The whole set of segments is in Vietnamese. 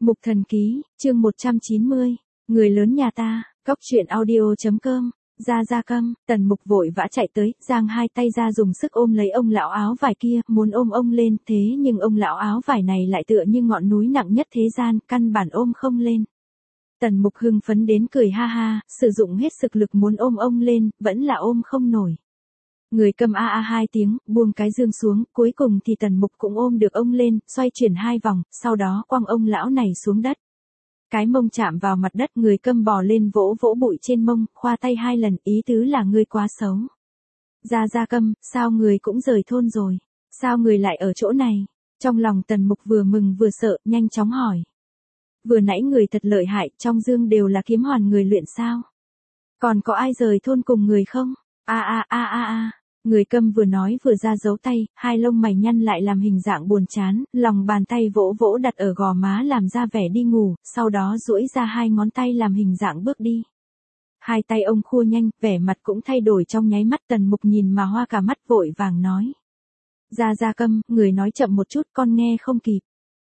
Mục Thần Ký, chương 190, người lớn nhà ta, cóc truyện audio.com, Gia Câm, Tần Mục vội vã chạy tới, giang hai tay ra dùng sức ôm lấy ông lão áo vải kia, muốn ôm ông lên, thế nhưng ông lão áo vải này lại tựa như ngọn núi nặng nhất thế gian, căn bản ôm không lên. Tần Mục hưng phấn đến cười ha ha, sử dụng hết sức lực muốn ôm ông lên, vẫn là ôm không nổi. Người Câm a a hai tiếng, buông cái dương xuống, cuối cùng thì Tần Mục cũng ôm được ông lên, xoay chuyển hai vòng, sau đó quăng ông lão này xuống đất. Cái mông chạm vào mặt đất, Người Câm bò lên vỗ vỗ bụi trên mông, khoa tay hai lần, ý tứ là ngươi quá xấu. Gia Câm, sao người cũng rời thôn rồi? Sao người lại ở chỗ này? Trong lòng Tần Mục vừa mừng vừa sợ, nhanh chóng hỏi. Vừa nãy người thật lợi hại, trong dương đều là kiếm hoàn người luyện sao? Còn có ai rời thôn cùng người không? Người Câm vừa nói vừa ra giấu tay, hai lông mày nhăn lại làm hình dạng buồn chán, lòng bàn tay vỗ vỗ đặt ở gò má làm ra vẻ đi ngủ, sau đó duỗi ra hai ngón tay làm hình dạng bước đi. Hai tay ông khua nhanh, vẻ mặt cũng thay đổi trong nháy mắt. Tần Mục nhìn mà hoa cả mắt, vội vàng nói. Gia Câm, người nói chậm một chút, con nghe không kịp.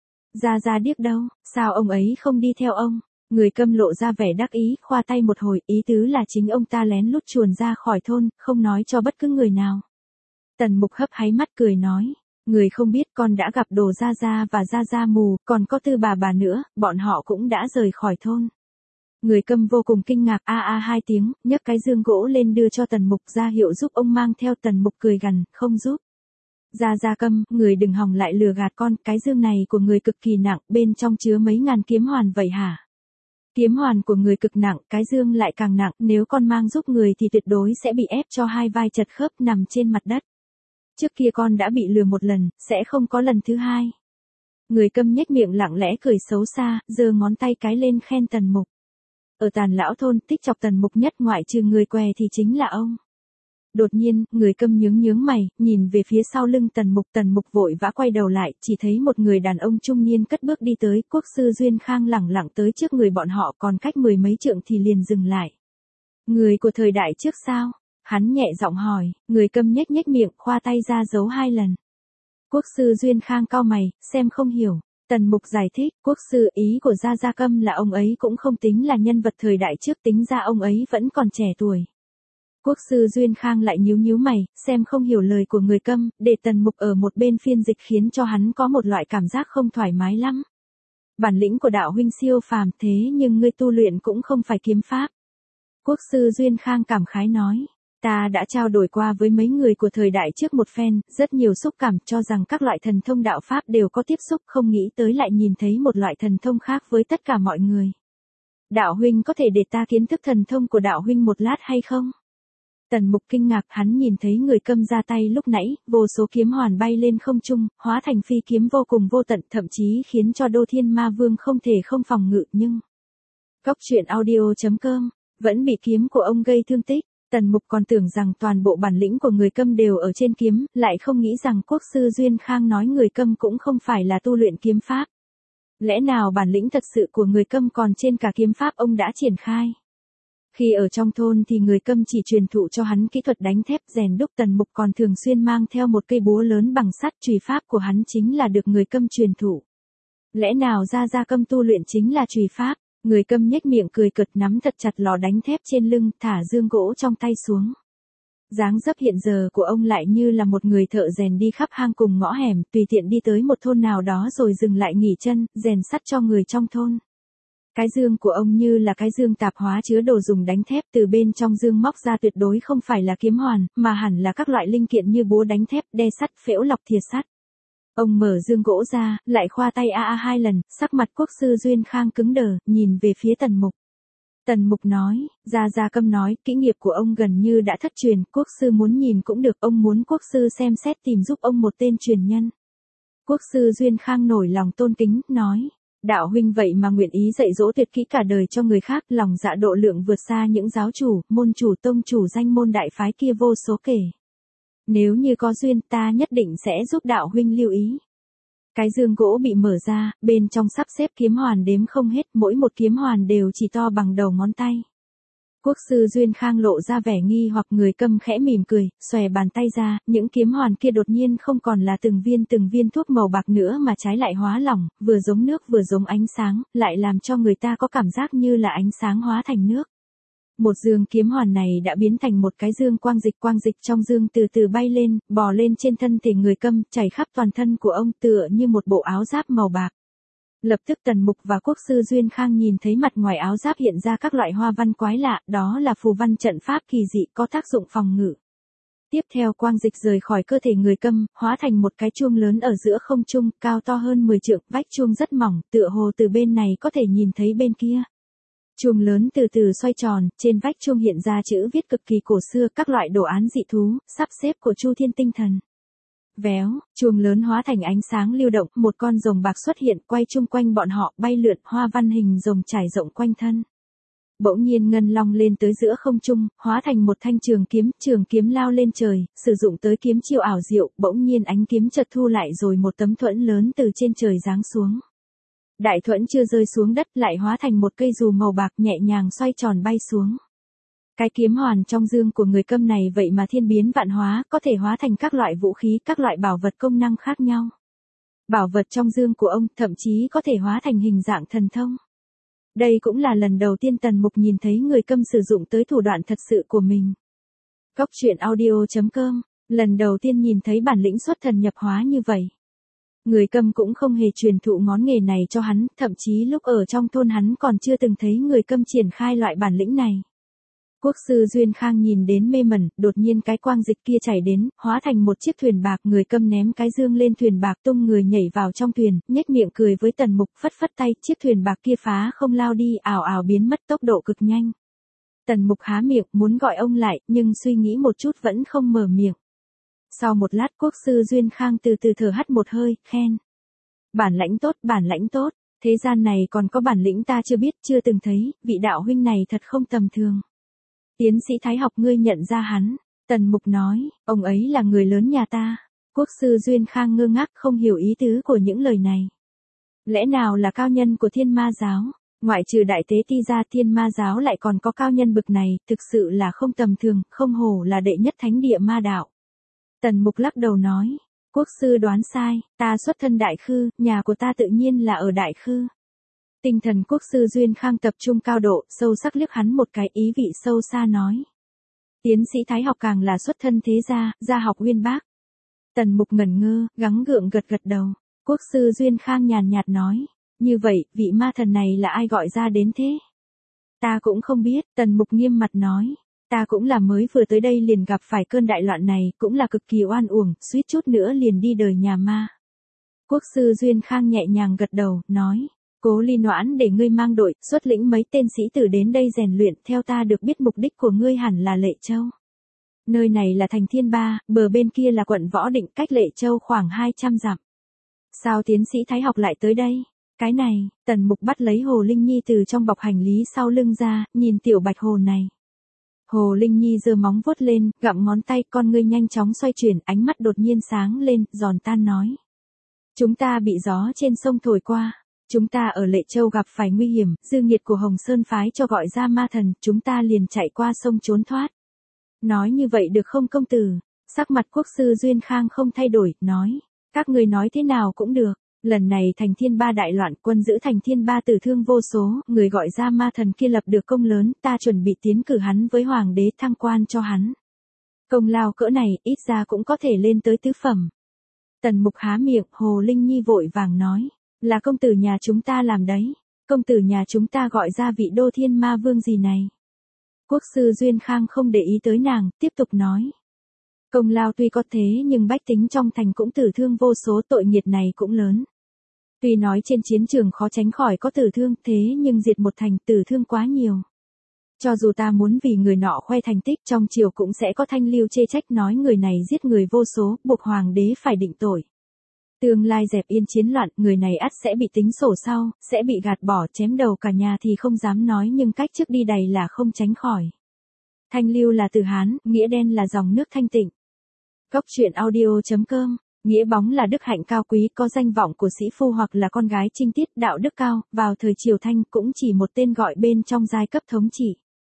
Gia điếc đâu, sao ông ấy không đi theo ông? Người Câm lộ ra vẻ đắc ý, khoa tay một hồi, ý tứ là chính ông ta lén lút chuồn ra khỏi thôn, không nói cho bất cứ người nào. Tần Mục hấp háy mắt cười nói, người không biết con đã gặp Đồ Gia và Gia mù, còn có Tư bà nữa, bọn họ cũng đã rời khỏi thôn. Người Câm vô cùng kinh ngạc, hai tiếng, nhấc cái dương gỗ lên đưa cho Tần Mục ra hiệu giúp ông mang theo. Tần Mục cười gằn, không giúp. Gia Câm, người đừng hòng lại lừa gạt con, cái dương này của người cực kỳ nặng, bên trong chứa mấy ngàn kiếm hoàn vậy hả? Kiếm hoàn của người cực nặng, cái dương lại càng nặng, nếu con mang giúp người thì tuyệt đối sẽ bị ép cho hai vai chật khớp nằm trên mặt đất. Trước kia con đã bị lừa một lần, sẽ không có lần thứ hai. Người Câm nhếch miệng lặng lẽ cười xấu xa, giơ ngón tay cái lên khen Tần Mục. Ở Tàn Lão thôn, tích chọc Tần Mục nhất ngoại trừ người què thì chính là ông. Đột nhiên, Người Câm nhướng mày, nhìn về phía sau lưng Tần Mục vội vã quay đầu lại, chỉ thấy một người đàn ông trung niên cất bước đi tới. Quốc sư Duyên Khang lẳng lặng tới trước người bọn họ, còn cách mười mấy trượng thì liền dừng lại. Người của thời đại trước sao? Hắn nhẹ giọng hỏi. Người Câm nhếch miệng, khoa tay ra giấu hai lần. Quốc sư Duyên Khang cau mày, xem không hiểu. Tần Mục giải thích, quốc sư, ý của Gia Câm là ông ấy cũng không tính là nhân vật thời đại trước, tính ra ông ấy vẫn còn trẻ tuổi. Quốc sư Duyên Khang lại nhíu mày, xem không hiểu lời của Người Câm, để Tần Mục ở một bên phiên dịch khiến cho hắn có một loại cảm giác không thoải mái lắm. Bản lĩnh của đạo huynh siêu phàm, thế nhưng ngươi tu luyện cũng không phải kiếm pháp. Quốc sư Duyên Khang cảm khái nói, ta đã trao đổi qua với mấy người của thời đại trước một phen, rất nhiều xúc cảm, cho rằng các loại thần thông đạo pháp đều có tiếp xúc, không nghĩ tới lại nhìn thấy một loại thần thông khác với tất cả mọi người. Đạo huynh có thể để ta kiến thức thần thông của đạo huynh một lát hay không? Tần Mục kinh ngạc, hắn nhìn thấy Người Câm ra tay lúc nãy, vô số kiếm hoàn bay lên không trung, hóa thành phi kiếm vô cùng vô tận, thậm chí khiến cho Đô Thiên Ma Vương không thể không phòng ngự, nhưng cóc truyện audio.com vẫn bị kiếm của ông gây thương tích. Tần Mục còn tưởng rằng toàn bộ bản lĩnh của Người Câm đều ở trên kiếm, lại không nghĩ rằng quốc sư Duyên Khang nói Người Câm cũng không phải là tu luyện kiếm pháp. Lẽ nào bản lĩnh thật sự của Người Câm còn trên cả kiếm pháp ông đã triển khai? Khi ở trong thôn thì Người Câm chỉ truyền thụ cho hắn kỹ thuật đánh thép rèn đúc. Tần Mục còn thường xuyên mang theo một cây búa lớn bằng sắt, chùy pháp của hắn chính là được Người Câm truyền thụ. Lẽ nào Gia Câm tu luyện chính là chùy pháp? Người Câm nhếch miệng cười cợt, nắm thật chặt lò đánh thép trên lưng, thả dương gỗ trong tay xuống. Dáng dấp hiện giờ của ông lại như là một người thợ rèn đi khắp hang cùng ngõ hẻm, tùy tiện đi tới một thôn nào đó rồi dừng lại nghỉ chân, rèn sắt cho người trong thôn. Cái dương của ông như là cái dương tạp hóa chứa đồ dùng đánh thép, từ bên trong dương móc ra tuyệt đối không phải là kiếm hoàn, mà hẳn là các loại linh kiện như búa đánh thép, đe sắt, phễu lọc thìa sắt. Ông mở dương gỗ ra, lại khoa tay hai lần, sắc mặt quốc sư Duyên Khang cứng đờ, nhìn về phía Tần Mục. Tần Mục nói, Gia Câm nói, kỹ nghiệp của ông gần như đã thất truyền, quốc sư muốn nhìn cũng được, ông muốn quốc sư xem xét tìm giúp ông một tên truyền nhân. Quốc sư Duyên Khang nổi lòng tôn kính, nói, đạo huynh vậy mà nguyện ý dạy dỗ tuyệt kỹ cả đời cho người khác, lòng dạ độ lượng vượt xa những giáo chủ, môn chủ, tông chủ danh môn đại phái kia vô số kể. Nếu như có duyên, ta nhất định sẽ giúp đạo huynh lưu ý. Cái dương gỗ bị mở ra, bên trong sắp xếp kiếm hoàn đếm không hết, mỗi một kiếm hoàn đều chỉ to bằng đầu ngón tay. Quốc sư Duyên Khang lộ ra vẻ nghi hoặc, Người Câm khẽ mỉm cười, xòe bàn tay ra, những kiếm hoàn kia đột nhiên không còn là từng viên thuốc màu bạc nữa mà trái lại hóa lỏng, vừa giống nước vừa giống ánh sáng, lại làm cho người ta có cảm giác như là ánh sáng hóa thành nước. Một dương kiếm hoàn này đã biến thành một cái dương quang dịch trong dương từ từ bay lên, bò lên trên thân thể Người Câm, chảy khắp toàn thân của ông tựa như một bộ áo giáp màu bạc. Lập tức Tần Mục và Quốc sư Duyên Khang nhìn thấy mặt ngoài áo giáp hiện ra các loại hoa văn quái lạ, đó là phù văn trận pháp kỳ dị có tác dụng phòng ngự. Tiếp theo quang dịch rời khỏi cơ thể Người Câm, hóa thành một cái chuông lớn ở giữa không trung, cao to hơn 10 trượng, vách chuông rất mỏng, tựa hồ từ bên này có thể nhìn thấy bên kia. Chuông lớn từ từ xoay tròn, trên vách chuông hiện ra chữ viết cực kỳ cổ xưa, các loại đồ án dị thú, sắp xếp của Chu Thiên Tinh Thần. Véo, chuông lớn hóa thành ánh sáng lưu động, một con rồng bạc xuất hiện, quay chung quanh bọn họ, bay lượn, hoa văn hình rồng trải rộng quanh thân. Bỗng nhiên ngân long lên tới giữa không trung, hóa thành một thanh trường kiếm lao lên trời, sử dụng tới kiếm chiêu ảo diệu, bỗng nhiên ánh kiếm chợt thu lại rồi một tấm thuẫn lớn từ trên trời giáng xuống. Đại thuẫn chưa rơi xuống đất lại hóa thành một cây dù màu bạc nhẹ nhàng xoay tròn bay xuống. Cái kiếm hoàn trong dương của Người Câm này vậy mà thiên biến vạn hóa, có thể hóa thành các loại vũ khí, các loại bảo vật công năng khác nhau. Bảo vật trong dương của ông thậm chí có thể hóa thành hình dạng thần thông. Đây cũng là lần đầu tiên Tần Mục nhìn thấy Người Câm sử dụng tới thủ đoạn thật sự của mình. Góc truyện audio.com, lần đầu tiên nhìn thấy bản lĩnh xuất thần nhập hóa như vậy. Người Câm cũng không hề truyền thụ ngón nghề này cho hắn, thậm chí lúc ở trong thôn hắn còn chưa từng thấy Người Câm triển khai loại bản lĩnh này. Quốc sư Duyên Khang nhìn đến mê mẩn, đột nhiên cái quang dịch kia chảy đến, hóa thành một chiếc thuyền bạc, Người Câm ném cái dương lên thuyền bạc, tung người nhảy vào trong thuyền, nhếch miệng cười với Tần Mục, phất phất tay, chiếc thuyền bạc kia phá không lao đi, ảo ảo biến mất tốc độ cực nhanh. Tần Mục há miệng muốn gọi ông lại, nhưng suy nghĩ một chút vẫn không mở miệng. Sau một lát Quốc sư Duyên Khang từ từ thở hắt một hơi, khen. Bản lãnh tốt, thế gian này còn có bản lĩnh ta chưa biết, chưa từng thấy, vị đạo huynh này thật không tầm thường. Tiến sĩ Thái Học ngươi nhận ra hắn, Tần Mục nói, ông ấy là người lớn nhà ta. Quốc sư Duyên Khang ngơ ngác không hiểu ý tứ của những lời này. Lẽ nào là cao nhân của Thiên Ma giáo, ngoại trừ Đại Tế Ti ra Thiên Ma giáo lại còn có cao nhân bực này, thực sự là không tầm thường, không hổ là đệ nhất thánh địa ma đạo. Tần Mục lắc đầu nói, quốc sư đoán sai, ta xuất thân Đại Khư, nhà của ta tự nhiên là ở Đại Khư. Tinh thần quốc sư Duyên Khang tập trung cao độ, sâu sắc liếc hắn một cái, ý vị sâu xa nói. Tiến sĩ Thái Học càng là xuất thân thế gia, gia học uyên bác. Tần Mục ngẩn ngơ, gắng gượng gật đầu. Quốc sư Duyên Khang nhàn nhạt nói, như vậy, vị ma thần này là ai gọi ra đến thế? Ta cũng không biết, Tần Mục nghiêm mặt nói. Ta cũng là mới vừa tới đây liền gặp phải cơn đại loạn này, cũng là cực kỳ oan uổng, suýt chút nữa liền đi đời nhà ma. Quốc sư Duyên Khang nhẹ nhàng gật đầu, nói. Cố Ly Noãn để ngươi mang đội, xuất lĩnh mấy tên sĩ tử đến đây rèn luyện, theo ta được biết mục đích của ngươi hẳn là Lệ Châu. Nơi này là thành Thiên Ba, bờ bên kia là quận Võ Định, cách Lệ Châu khoảng 200 dặm. Sao tiến sĩ Thái Học lại tới đây? Cái này, Tần Mục bắt lấy Hồ Linh Nhi từ trong bọc hành lý sau lưng ra, nhìn tiểu bạch hồ này. Hồ Linh Nhi giơ móng vuốt lên, gặm ngón tay, con ngươi nhanh chóng xoay chuyển, ánh mắt đột nhiên sáng lên, giòn tan nói. Chúng ta bị gió trên sông thổi qua. Chúng ta ở Lệ Châu gặp phải nguy hiểm, dư nghiệt của Hồng Sơn phái cho gọi ra ma thần, chúng ta liền chạy qua sông trốn thoát. Nói như vậy được không công tử? Sắc mặt quốc sư Duyên Khang không thay đổi, nói. Các người nói thế nào cũng được. Lần này thành Thiên Ba đại loạn, quân giữ thành Thiên Ba tử thương vô số, người gọi ra ma thần kia lập được công lớn, ta chuẩn bị tiến cử hắn với hoàng đế thăng quan cho hắn. Công lao cỡ này, ít ra cũng có thể lên tới tứ phẩm. Tần Mục há miệng, Hồ Linh Nhi vội vàng nói. Là công tử nhà chúng ta làm đấy. Công tử nhà chúng ta gọi ra vị đô thiên ma vương gì này. Quốc sư Duyên Khang không để ý tới nàng, tiếp tục nói. Công lao tuy có thế nhưng bách tính trong thành cũng tử thương vô số, tội nghiệt này cũng lớn. Tuy nói trên chiến trường khó tránh khỏi có tử thương, thế nhưng diệt một thành tử thương quá nhiều. Cho dù ta muốn vì người nọ khoe thành tích, trong triều cũng sẽ có thanh lưu chê trách nói người này giết người vô số, buộc hoàng đế phải định tội. Tương lai dẹp yên chiến loạn, người này ắt sẽ bị tính sổ sau, sẽ bị gạt bỏ, chém đầu cả nhà thì không dám nói, nhưng cách trước đi đầy là không tránh khỏi. Thanh lưu là từ Hán, nghĩa đen là dòng nước thanh tịnh. Góc truyện audio.com, nghĩa bóng là đức hạnh cao quý, có danh vọng của sĩ phu hoặc là con gái trinh tiết, đạo đức cao, vào thời triều Thanh cũng chỉ một tên gọi bên trong giai cấp thống trị.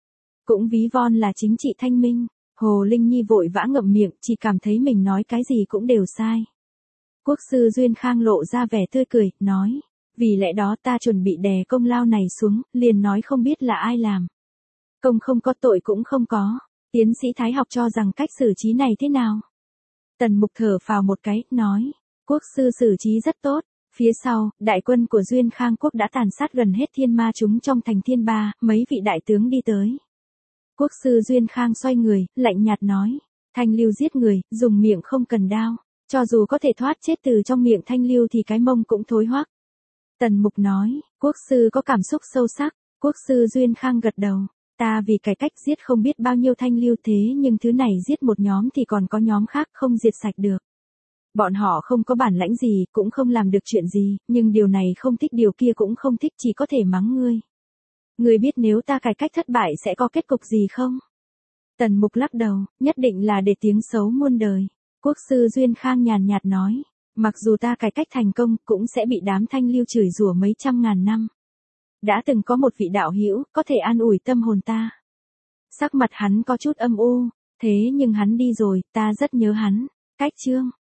cũng ví von là chính trị thanh minh. Hồ Linh Nhi vội vã ngậm miệng, chỉ cảm thấy mình nói cái gì cũng đều sai. Quốc sư Duyên Khang lộ ra vẻ tươi cười, nói, vì lẽ đó ta chuẩn bị đè công lao này xuống, liền nói không biết là ai làm. Công không có tội cũng không có. Tiến sĩ Thái học cho rằng cách xử trí này thế nào? Tần Mục thở phào một cái, nói, quốc sư xử trí rất tốt. Phía sau, đại quân của Duyên Khang quốc đã tàn sát gần hết thiên ma chúng trong thành Thiên Ba, mấy vị đại tướng đi tới. Quốc sư Duyên Khang xoay người, lạnh nhạt nói, Thanh Lưu giết người, dùng miệng không cần đao. Cho dù có thể thoát chết từ trong miệng Thanh Lưu thì cái mông cũng thối hoắc. Tần Mục nói, quốc sư có cảm xúc sâu sắc. Quốc sư Duyên Khang gật đầu. Ta vì cải cách giết không biết bao nhiêu Thanh Lưu thế nhưng thứ này giết một nhóm thì còn có nhóm khác không diệt sạch được. Bọn họ không có bản lãnh gì, cũng không làm được chuyện gì, nhưng điều này không thích điều kia cũng không thích, chỉ có thể mắng ngươi. Ngươi biết nếu ta cải cách thất bại sẽ có kết cục gì không? Tần Mục lắc đầu, nhất định là để tiếng xấu muôn đời. Quốc sư Duyên Khang nhàn nhạt nói, mặc dù ta cải cách thành công cũng sẽ bị đám Thanh Lưu chửi rủa mấy trăm ngàn năm. Đã từng có một vị đạo hữu có thể an ủi tâm hồn ta. Sắc mặt hắn có chút âm u, thế nhưng hắn đi rồi, ta rất nhớ hắn. Cách chương